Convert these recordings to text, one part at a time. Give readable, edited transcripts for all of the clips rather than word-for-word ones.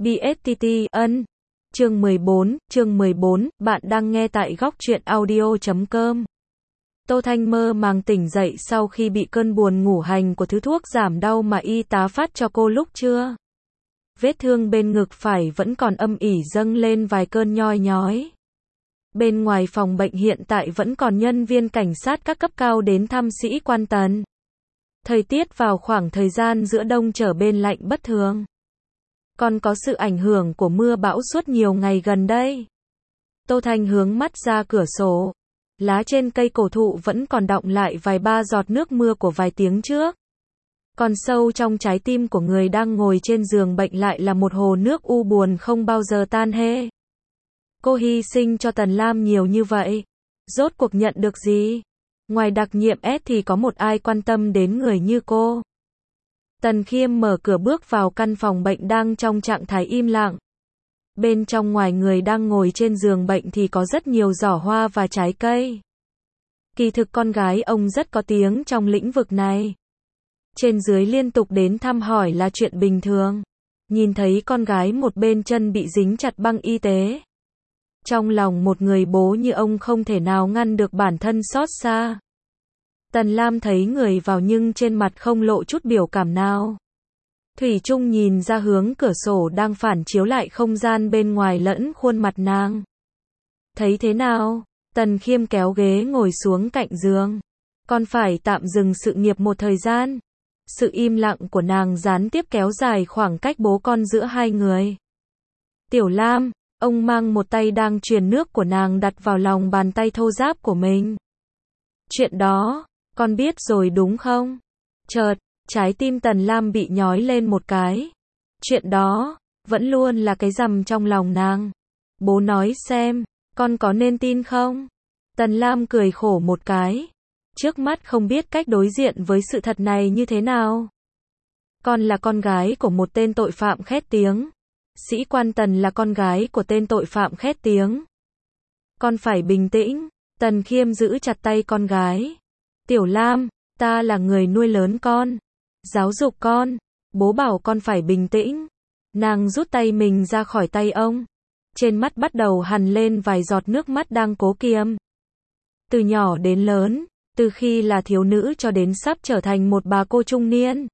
BSTT, ân. Chương 14, bạn đang nghe tại góc truyện audio.com. Tô Thanh mơ màng tỉnh dậy sau khi bị cơn buồn ngủ hành của thứ thuốc giảm đau mà y tá phát cho cô lúc trưa. Vết thương bên ngực phải vẫn còn âm ỉ dâng lên vài cơn nhoi nhói. Bên ngoài phòng bệnh hiện tại vẫn còn nhân viên cảnh sát các cấp cao đến thăm sĩ quan Tần. Thời tiết vào khoảng thời gian giữa đông trở bên lạnh bất thường. Còn có sự ảnh hưởng của mưa bão suốt nhiều ngày gần đây. Tô Thanh hướng mắt ra cửa sổ. Lá trên cây cổ thụ vẫn còn đọng lại vài ba giọt nước mưa của vài tiếng trước. Còn sâu trong trái tim của người đang ngồi trên giường bệnh lại là một hồ nước u buồn không bao giờ tan hê. Cô hy sinh cho Tần Lam nhiều như vậy. Rốt cuộc nhận được gì? Ngoài đặc nhiệm S thì có một ai quan tâm đến người như cô? Tần Khiêm mở cửa bước vào căn phòng bệnh đang trong trạng thái im lặng. Bên trong ngoài người đang ngồi trên giường bệnh thì có rất nhiều giỏ hoa và trái cây. Kỳ thực con gái ông rất có tiếng trong lĩnh vực này. Trên dưới liên tục đến thăm hỏi là chuyện bình thường. Nhìn thấy con gái một bên chân bị dính chặt băng y tế. Trong lòng một người bố như ông không thể nào ngăn được bản thân xót xa. Tần Lam thấy người vào nhưng trên mặt không lộ chút biểu cảm nào. Thủy chung nhìn ra hướng cửa sổ đang phản chiếu lại không gian bên ngoài lẫn khuôn mặt nàng. Thấy thế nào? Tần Khiêm kéo ghế ngồi xuống cạnh giường. Con phải tạm dừng sự nghiệp một thời gian. Sự im lặng của nàng gián tiếp kéo dài khoảng cách bố con giữa hai người. Tiểu Lam, ông mang một tay đang truyền nước của nàng đặt vào lòng bàn tay thô ráp của mình. Chuyện đó, con biết rồi đúng không? Chợt, trái tim Tần Lam bị nhói lên một cái. Chuyện đó, vẫn luôn là cái rằm trong lòng nàng. Bố nói xem, con có nên tin không? Tần Lam cười khổ một cái. Trước mắt không biết cách đối diện với sự thật này như thế nào. Con là con gái của một tên tội phạm khét tiếng. Sĩ quan Tần là con gái của tên tội phạm khét tiếng. Con phải bình tĩnh. Tần Khiêm giữ chặt tay con gái. Tiểu Lam, ta là người nuôi lớn con. Giáo dục con. Bố bảo con phải bình tĩnh. Nàng rút tay mình ra khỏi tay ông. Trên mắt bắt đầu hằn lên vài giọt nước mắt đang cố kiềm. Từ nhỏ đến lớn, từ khi là thiếu nữ cho đến sắp trở thành một bà cô trung niên.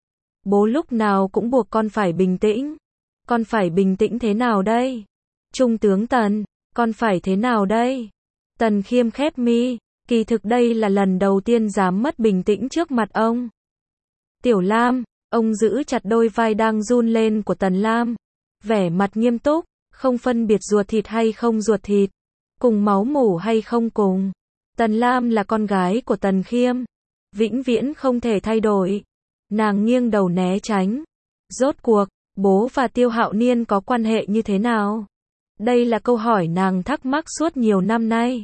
Bố lúc nào cũng buộc con phải bình tĩnh. Con phải bình tĩnh thế nào đây? Trung tướng Tần, con phải thế nào đây? Tần Khiêm khép mi, kỳ thực đây là lần đầu tiên dám mất bình tĩnh trước mặt ông. Tiểu Lam, ông giữ chặt đôi vai đang run lên của Tần Lam. Vẻ mặt nghiêm túc, không phân biệt ruột thịt hay không ruột thịt. Cùng máu mủ hay không cùng. Tần Lam là con gái của Tần Khiêm. Vĩnh viễn không thể thay đổi. Nàng nghiêng đầu né tránh. Rốt cuộc, bố và Tiêu Hạo Niên có quan hệ như thế nào? Đây là câu hỏi nàng thắc mắc suốt nhiều năm nay.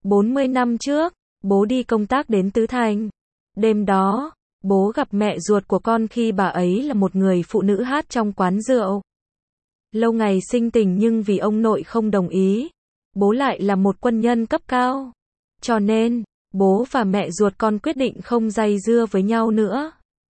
40 năm trước, bố đi công tác đến Tứ Thành. Đêm đó, bố gặp mẹ ruột của con khi bà ấy là một người phụ nữ hát trong quán rượu. Lâu ngày sinh tình nhưng vì ông nội không đồng ý, bố lại là một quân nhân cấp cao. Cho nên, bố và mẹ ruột con quyết định không dây dưa với nhau nữa.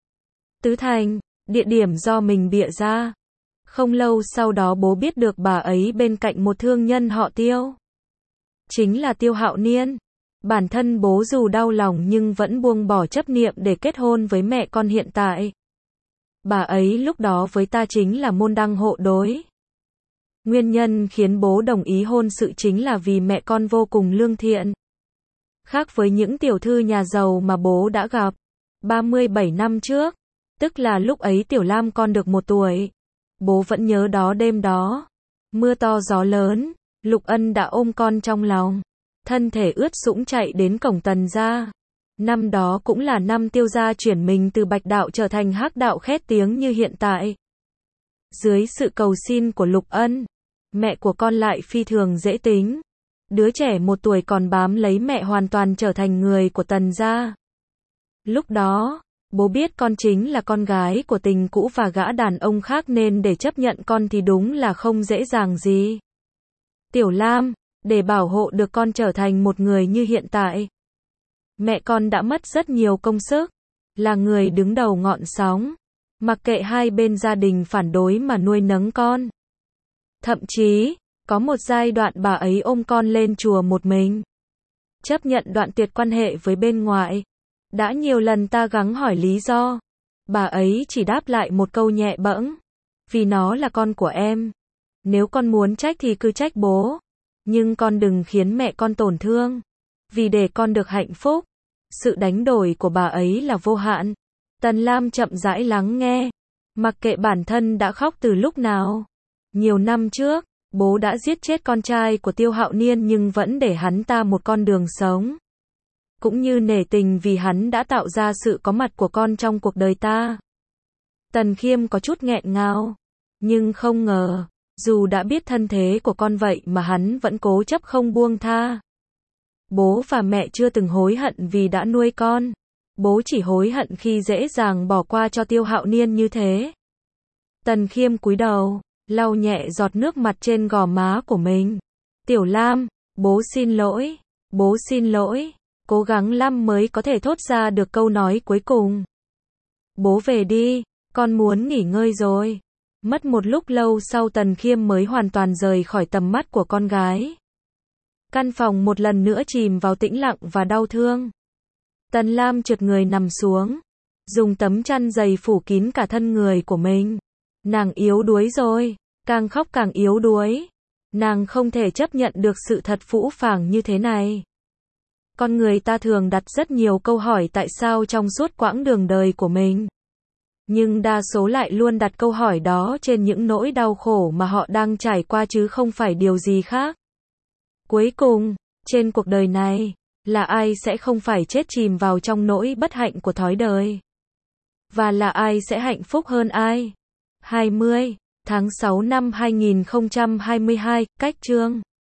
Tứ Thành, địa điểm do mình bịa ra. Không lâu sau đó bố biết được bà ấy bên cạnh một thương nhân họ Tiêu. Chính là Tiêu Hạo Niên. Bản thân bố dù đau lòng nhưng vẫn buông bỏ chấp niệm để kết hôn với mẹ con hiện tại. Bà ấy lúc đó với ta chính là môn đăng hộ đối. Nguyên nhân khiến bố đồng ý hôn sự chính là vì mẹ con vô cùng lương thiện. Khác với những tiểu thư nhà giàu mà bố đã gặp 37 năm trước, tức là lúc ấy Tiểu Lam con được 1 tuổi. Bố vẫn nhớ đó đêm đó. Mưa to gió lớn, Lục Ân đã ôm con trong lòng. Thân thể ướt sũng chạy đến cổng Tần gia. Năm đó cũng là năm Tiêu gia chuyển mình từ Bạch đạo trở thành Hắc đạo khét tiếng như hiện tại. Dưới sự cầu xin của Lục Ân, mẹ của con lại phi thường dễ tính. Đứa trẻ 1 tuổi còn bám lấy mẹ hoàn toàn trở thành người của Tần gia. Lúc đó, bố biết con chính là con gái của tình cũ và gã đàn ông khác nên để chấp nhận con thì đúng là không dễ dàng gì. Tiểu Lam, để bảo hộ được con trở thành một người như hiện tại. Mẹ con đã mất rất nhiều công sức, là người đứng đầu ngọn sóng. Mặc kệ hai bên gia đình phản đối mà nuôi nấng con. Thậm chí, có một giai đoạn bà ấy ôm con lên chùa một mình. Chấp nhận đoạn tuyệt quan hệ với bên ngoại. Đã nhiều lần ta gắng hỏi lý do. Bà ấy chỉ đáp lại một câu nhẹ bẫng. Vì nó là con của em. Nếu con muốn trách thì cứ trách bố. Nhưng con đừng khiến mẹ con tổn thương. Vì để con được hạnh phúc. Sự đánh đổi của bà ấy là vô hạn. Tần Lam chậm rãi lắng nghe. Mặc kệ bản thân đã khóc từ lúc nào. Nhiều năm trước, bố đã giết chết con trai của Tiêu Hạo Niên nhưng vẫn để hắn ta một con đường sống. Cũng như nể tình vì hắn đã tạo ra sự có mặt của con trong cuộc đời ta. Tần Khiêm có chút nghẹn ngào. Nhưng không ngờ, dù đã biết thân thế của con vậy mà hắn vẫn cố chấp không buông tha. Bố và mẹ chưa từng hối hận vì đã nuôi con. Bố chỉ hối hận khi dễ dàng bỏ qua cho Tiêu Hạo Niên như thế. Tần Khiêm cúi đầu, lau nhẹ giọt nước mặt trên gò má của mình. Tiểu Lam, bố xin lỗi, bố xin lỗi. Cố gắng lắm mới có thể thốt ra được câu nói cuối cùng. Bố về đi, con muốn nghỉ ngơi rồi. Mất một lúc lâu sau Tần Khiêm mới hoàn toàn rời khỏi tầm mắt của con gái. Căn phòng một lần nữa chìm vào tĩnh lặng và đau thương. Tần Lam trượt người nằm xuống, dùng tấm chăn dày phủ kín cả thân người của mình. Nàng yếu đuối rồi, càng khóc càng yếu đuối. Nàng không thể chấp nhận được sự thật phũ phàng như thế này. Con người ta thường đặt rất nhiều câu hỏi tại sao trong suốt quãng đường đời của mình. Nhưng đa số lại luôn đặt câu hỏi đó trên những nỗi đau khổ mà họ đang trải qua chứ không phải điều gì khác. Cuối cùng, trên cuộc đời này, là ai sẽ không phải chết chìm vào trong nỗi bất hạnh của thói đời? Và là ai sẽ hạnh phúc hơn ai? 20 tháng 6 năm 2022, cách chương